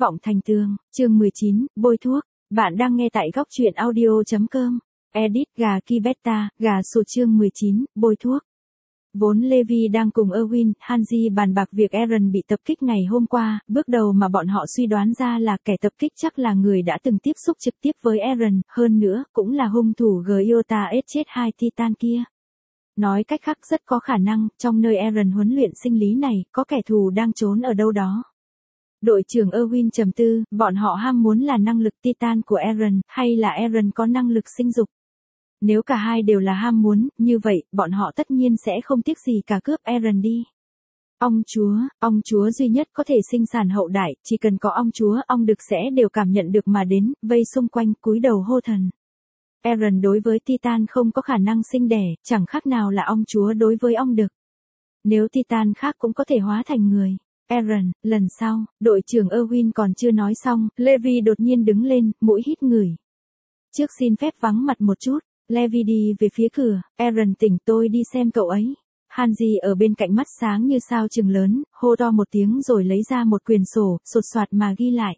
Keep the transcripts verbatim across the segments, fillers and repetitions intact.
vọng thành tường, chương mười chín, bôi thuốc. Bạn đang nghe tại góc truyện audio.com. Edit gà Kibeta, gà sụt chương mười chín, bôi thuốc. Vốn Levi đang cùng Erwin, Hanji bàn bạc việc Eren bị tập kích ngày hôm qua, bước đầu mà bọn họ suy đoán ra là kẻ tập kích chắc là người đã từng tiếp xúc trực tiếp với Eren, hơn nữa, cũng là hung thủ Gyota ết chết hai Titan kia. Nói cách khác rất có khả năng, trong nơi Eren huấn luyện sinh lý này, có kẻ thù đang trốn ở đâu đó. Đội trưởng Erwin trầm tư, bọn họ ham muốn là năng lực Titan của Eren, hay là Eren có năng lực sinh dục. Nếu cả hai đều là ham muốn, như vậy, bọn họ tất nhiên sẽ không tiếc gì cả cướp Eren đi. Ong chúa, ong chúa duy nhất có thể sinh sản hậu đại, chỉ cần có ong chúa, ong đực sẽ đều cảm nhận được mà đến, vây xung quanh, cúi đầu hô thần. Eren đối với Titan không có khả năng sinh đẻ, chẳng khác nào là ong chúa đối với ong đực. Nếu Titan khác cũng có thể hóa thành người. Eren, lần sau, đội trưởng Erwin còn chưa nói xong, Levi đột nhiên đứng lên, mũi hít ngửi. Trước xin phép vắng mặt một chút, Levi đi về phía cửa, Eren tỉnh tôi đi xem cậu ấy. Hanji ở bên cạnh mắt sáng như sao chừng lớn, hô to một tiếng rồi lấy ra một quyển sổ, sột soạt mà ghi lại.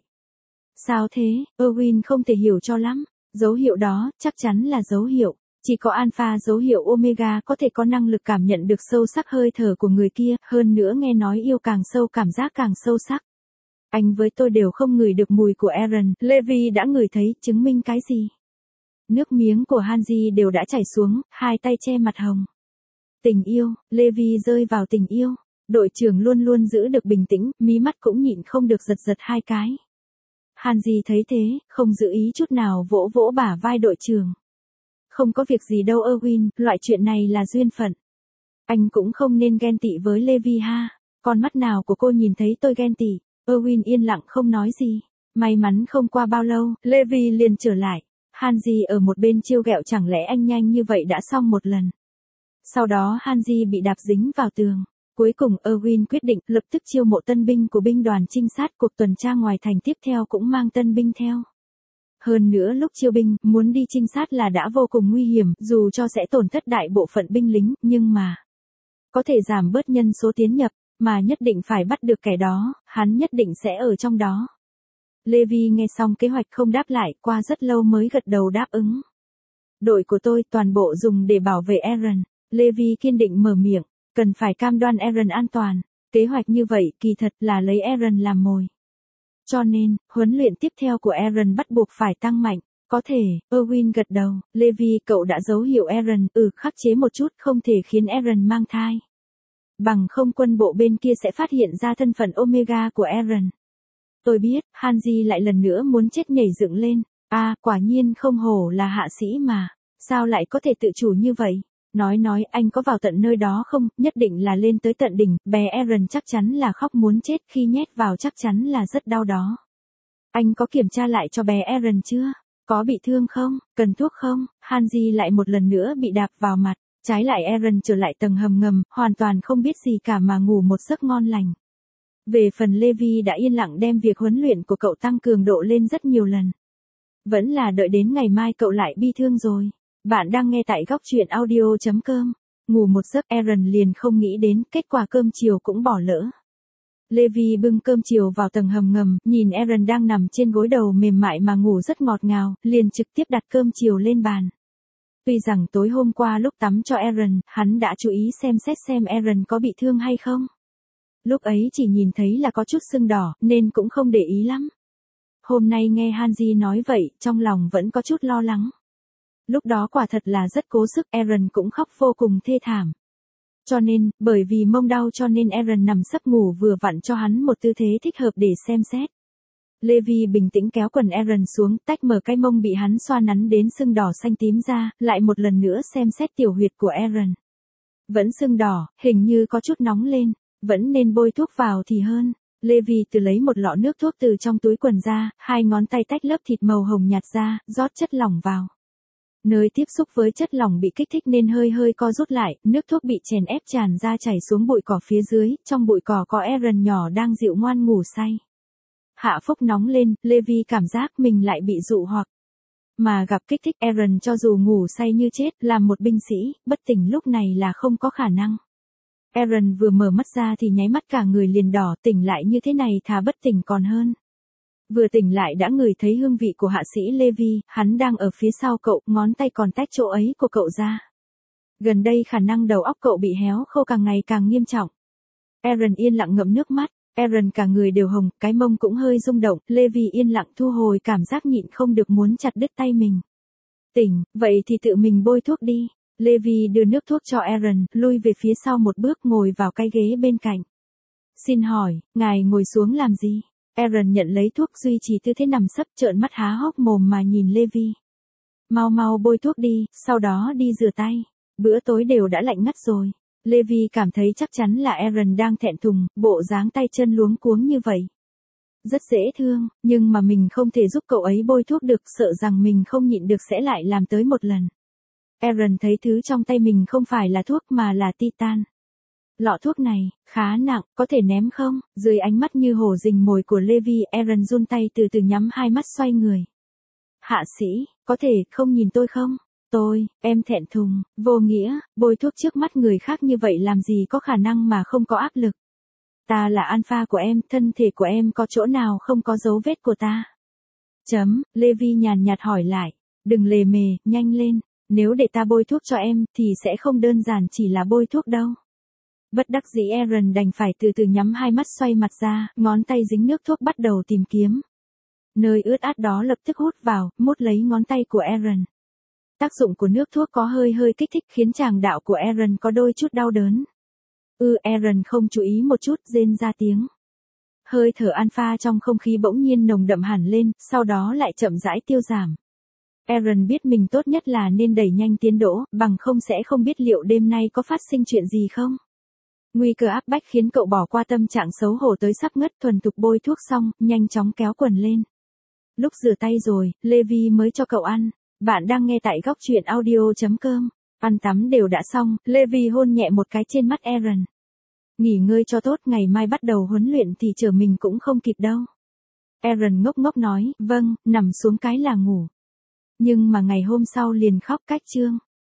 Sao thế, Erwin không thể hiểu cho lắm, dấu hiệu đó, chắc chắn là dấu hiệu. Chỉ có alpha dấu hiệu omega có thể có năng lực cảm nhận được sâu sắc hơi thở của người kia, hơn nữa nghe nói yêu càng sâu cảm giác càng sâu sắc. Anh với tôi đều không ngửi được mùi của Eren, Levi đã ngửi thấy, chứng minh cái gì? Nước miếng của Hanji đều đã chảy xuống, hai tay che mặt hồng. Tình yêu, Levi rơi vào tình yêu. Đội trưởng luôn luôn giữ được bình tĩnh, mí mắt cũng nhịn không được giật giật hai cái. Hanji thấy thế, không giữ ý chút nào vỗ vỗ bả vai đội trưởng. Không có việc gì đâu Erwin, loại chuyện này là duyên phận. Anh cũng không nên ghen tị với Levi ha. Con mắt nào của cô nhìn thấy tôi ghen tị? Erwin yên lặng không nói gì. May mắn không qua bao lâu, Levi liền trở lại. Hanji ở một bên trêu ghẹo chẳng lẽ anh nhanh như vậy đã xong một lần. Sau đó Hanji bị đạp dính vào tường. Cuối cùng Erwin quyết định lập tức chiêu mộ tân binh của binh đoàn trinh sát cuộc tuần tra ngoài thành tiếp theo cũng mang tân binh theo. Hơn nữa lúc chiêu binh, muốn đi trinh sát là đã vô cùng nguy hiểm, dù cho sẽ tổn thất đại bộ phận binh lính, nhưng mà có thể giảm bớt nhân số tiến nhập, mà nhất định phải bắt được kẻ đó, hắn nhất định sẽ ở trong đó. Levi nghe xong kế hoạch không đáp lại, qua rất lâu mới gật đầu đáp ứng. Đội của tôi toàn bộ dùng để bảo vệ Eren. Levi kiên định mở miệng, cần phải cam đoan Eren an toàn. Kế hoạch như vậy kỳ thật là lấy Eren làm mồi. Cho nên, huấn luyện tiếp theo của Eren bắt buộc phải tăng mạnh. Có thể, Erwin gật đầu, Levi cậu đã dấu hiệu Eren, ừ khắc chế một chút không thể khiến Eren mang thai. Bằng không quân bộ bên kia sẽ phát hiện ra thân phận Omega của Eren. Tôi biết, Hanji lại lần nữa muốn chết nhảy dựng lên. À, quả nhiên không hổ là hạ sĩ mà. Sao lại có thể tự chủ như vậy? Nói nói anh có vào tận nơi đó không, nhất định là lên tới tận đỉnh, bé Eren chắc chắn là khóc muốn chết khi nhét vào chắc chắn là rất đau đó. Anh có kiểm tra lại cho bé Eren chưa? Có bị thương không? Cần thuốc không? Hanji lại một lần nữa bị đạp vào mặt, trái lại Eren trở lại tầng hầm ngầm, hoàn toàn không biết gì cả mà ngủ một giấc ngon lành. Về phần Levi đã yên lặng đem việc huấn luyện của cậu tăng cường độ lên rất nhiều lần. Vẫn là đợi đến ngày mai cậu lại bi thương rồi. Bạn đang nghe tại góc truyện audio.com. Ngủ một giấc Eren liền không nghĩ đến kết quả cơm chiều cũng bỏ lỡ. Levi bưng cơm chiều vào tầng hầm ngầm, nhìn Eren đang nằm trên gối đầu mềm mại mà ngủ rất ngọt ngào, liền trực tiếp đặt cơm chiều lên bàn. Tuy rằng tối hôm qua lúc tắm cho Eren, hắn đã chú ý xem xét xem Eren có bị thương hay không. Lúc ấy chỉ nhìn thấy là có chút sưng đỏ, nên cũng không để ý lắm. Hôm nay nghe Hanji nói vậy, trong lòng vẫn có chút lo lắng. Lúc đó quả thật là rất cố sức, Eren cũng khóc vô cùng thê thảm. Cho nên, bởi vì mông đau cho nên Eren nằm sấp ngủ vừa vặn cho hắn một tư thế thích hợp để xem xét. Levi bình tĩnh kéo quần Eren xuống, tách mở cái mông bị hắn xoa nắn đến sưng đỏ xanh tím ra, lại một lần nữa xem xét tiểu huyệt của Eren. Vẫn sưng đỏ, hình như có chút nóng lên, vẫn nên bôi thuốc vào thì hơn. Levi từ lấy một lọ nước thuốc từ trong túi quần ra, hai ngón tay tách lớp thịt màu hồng nhạt ra, rót chất lỏng vào. Nơi tiếp xúc với chất lỏng bị kích thích nên hơi hơi co rút lại, nước thuốc bị chèn ép tràn ra chảy xuống bụi cỏ phía dưới, trong bụi cỏ có Eren nhỏ đang dịu ngoan ngủ say. Hạ phúc nóng lên, Levi cảm giác mình lại bị dụ hoặc. Mà gặp kích thích Eren cho dù ngủ say như chết, làm một binh sĩ, bất tỉnh lúc này là không có khả năng. Eren vừa mở mắt ra thì nháy mắt cả người liền đỏ, tỉnh lại như thế này thà bất tỉnh còn hơn. Vừa tỉnh lại đã ngửi thấy hương vị của hạ sĩ Levi, hắn đang ở phía sau cậu, ngón tay còn tách chỗ ấy của cậu ra. Gần đây khả năng đầu óc cậu bị héo khô càng ngày càng nghiêm trọng. Aaron yên lặng ngậm nước mắt, Aaron cả người đều hồng, cái mông cũng hơi rung động, Levi yên lặng thu hồi cảm giác nhịn không được muốn chặt đứt tay mình. Tỉnh, vậy thì tự mình bôi thuốc đi. Levi đưa nước thuốc cho Aaron, lui về phía sau một bước ngồi vào cái ghế bên cạnh. Xin hỏi, ngài ngồi xuống làm gì? Aaron nhận lấy thuốc duy trì tư thế nằm sấp trợn mắt há hốc mồm mà nhìn Levi. Mau mau bôi thuốc đi, sau đó đi rửa tay. Bữa tối đều đã lạnh ngắt rồi. Levi cảm thấy chắc chắn là Aaron đang thẹn thùng, bộ dáng tay chân luống cuống như vậy. Rất dễ thương, nhưng mà mình không thể giúp cậu ấy bôi thuốc được, sợ rằng mình không nhịn được sẽ lại làm tới một lần. Aaron thấy thứ trong tay mình không phải là thuốc mà là titan. Lọ thuốc này, khá nặng, có thể ném không? Dưới ánh mắt như hổ rình mồi của Levi, Aaron run tay từ từ nhắm hai mắt xoay người. Hạ sĩ, có thể không nhìn tôi không? Tôi, em thẹn thùng, vô nghĩa, bôi thuốc trước mắt người khác như vậy làm gì có khả năng mà không có áp lực. Ta là alpha của em, thân thể của em có chỗ nào không có dấu vết của ta? Chấm, Levi nhàn nhạt hỏi lại, đừng lề mề, nhanh lên, nếu để ta bôi thuốc cho em thì sẽ không đơn giản chỉ là bôi thuốc đâu. Bất đắc dĩ Aaron đành phải từ từ nhắm hai mắt xoay mặt ra, ngón tay dính nước thuốc bắt đầu tìm kiếm. Nơi ướt át đó lập tức hút vào, mút lấy ngón tay của Aaron. Tác dụng của nước thuốc có hơi hơi kích thích khiến tràng đạo của Aaron có đôi chút đau đớn. Ừ, Aaron không chú ý một chút, rên ra tiếng. Hơi thở alpha trong không khí bỗng nhiên nồng đậm hẳn lên, sau đó lại chậm rãi tiêu giảm. Aaron biết mình tốt nhất là nên đẩy nhanh tiến độ, bằng không sẽ không biết liệu đêm nay có phát sinh chuyện gì không. Nguy cơ áp bách khiến cậu bỏ qua tâm trạng xấu hổ tới sắp ngất, thuần thục bôi thuốc xong, nhanh chóng kéo quần lên. Lúc rửa tay rồi, Levi mới cho cậu ăn. Bạn đang nghe tại góc truyện audio chấm com. Ăn tắm đều đã xong, Levi hôn nhẹ một cái trên mắt Aaron. Nghỉ ngơi cho tốt, ngày mai bắt đầu huấn luyện thì chờ mình cũng không kịp đâu. Aaron ngốc ngốc nói, vâng, nằm xuống cái là ngủ. Nhưng mà ngày hôm sau liền khóc cách chương.